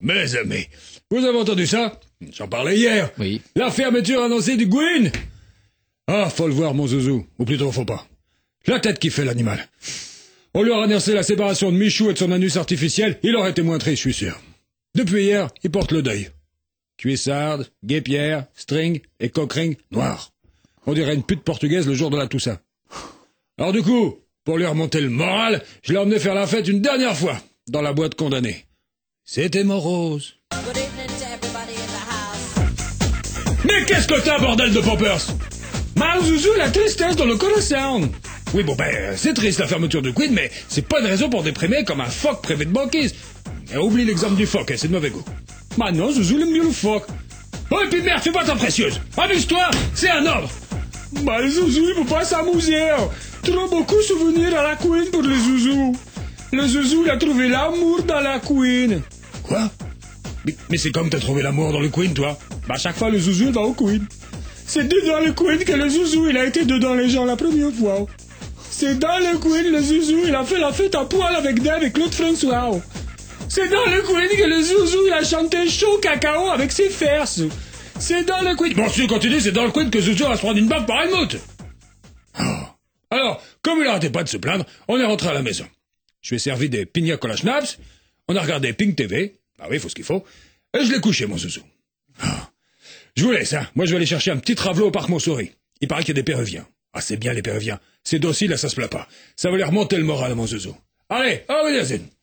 Mes amis, vous avez entendu ça? J'en parlais hier. Oui. La fermeture annoncée du Gwyn. Ah, faut le voir, mon zouzou. Ou plutôt, faut pas. La tête qui fait l'animal. On lui a annoncé la séparation de Michou et de son anus artificiel, il aurait été moins triste, je suis sûr. Depuis hier, il porte le deuil. Cuissarde, guépière, string et cockring noir. On dirait une pute portugaise le jour de la Toussaint. Alors du coup, pour lui remonter le moral, je l'ai emmené faire la fête une dernière fois, dans la boîte condamnée. C'était morose. Mais qu'est-ce que t'as, bordel de poppers? Zouzou, la tristesse dans le Colossal. Oui, bon c'est triste la fermeture du Queen, mais c'est pas une raison pour déprimer comme un phoque privé de banquise. Et oublie l'exemple du phoque, c'est de mauvais goût. Non, Zouzou, il aime mieux le phoque. Oh, et puis merde, fais pas ta précieuse. Amuse-toi, c'est un ordre. Zouzou, il faut pas s'amuser. Trop beaucoup souvenirs à la Queen pour le Zouzou. Le Zouzou, il a trouvé l'amour dans la Queen. Quoi? Mais c'est comme t'as trouvé l'amour dans le Queen, toi? À chaque fois, le Zouzou, il va au Queen. C'est dedans le Queen que le Zouzou, il a été dedans les gens la première fois. C'est dans le Queen, le Zouzou, il a fait la fête à poil avec Dave et Claude François. C'est dans le Queen que le Zouzou, il a chanté chaud cacao avec ses fesses. C'est dans le Queen... Bon, si tu continues, c'est dans le Queen que Zouzou va se prendre une baffe par Helmut. Oh. Alors, comme il arrêtait pas de se plaindre, on est rentré à la maison. Je lui ai servi des pina cola schnapps, on a regardé Pink TV, ah oui, faut ce qu'il faut, et je l'ai couché, mon Zouzou. Oh. Je vous laisse, hein. Moi je vais aller chercher un petit travelot au parc Montsouris. Il paraît qu'il y a des Péruviens. Ah, c'est bien les Péruviens. C'est docile, là, ça se plaint pas. Ça va leur remonter le moral, mon Zouzou. Allez, au revoir, Yazine.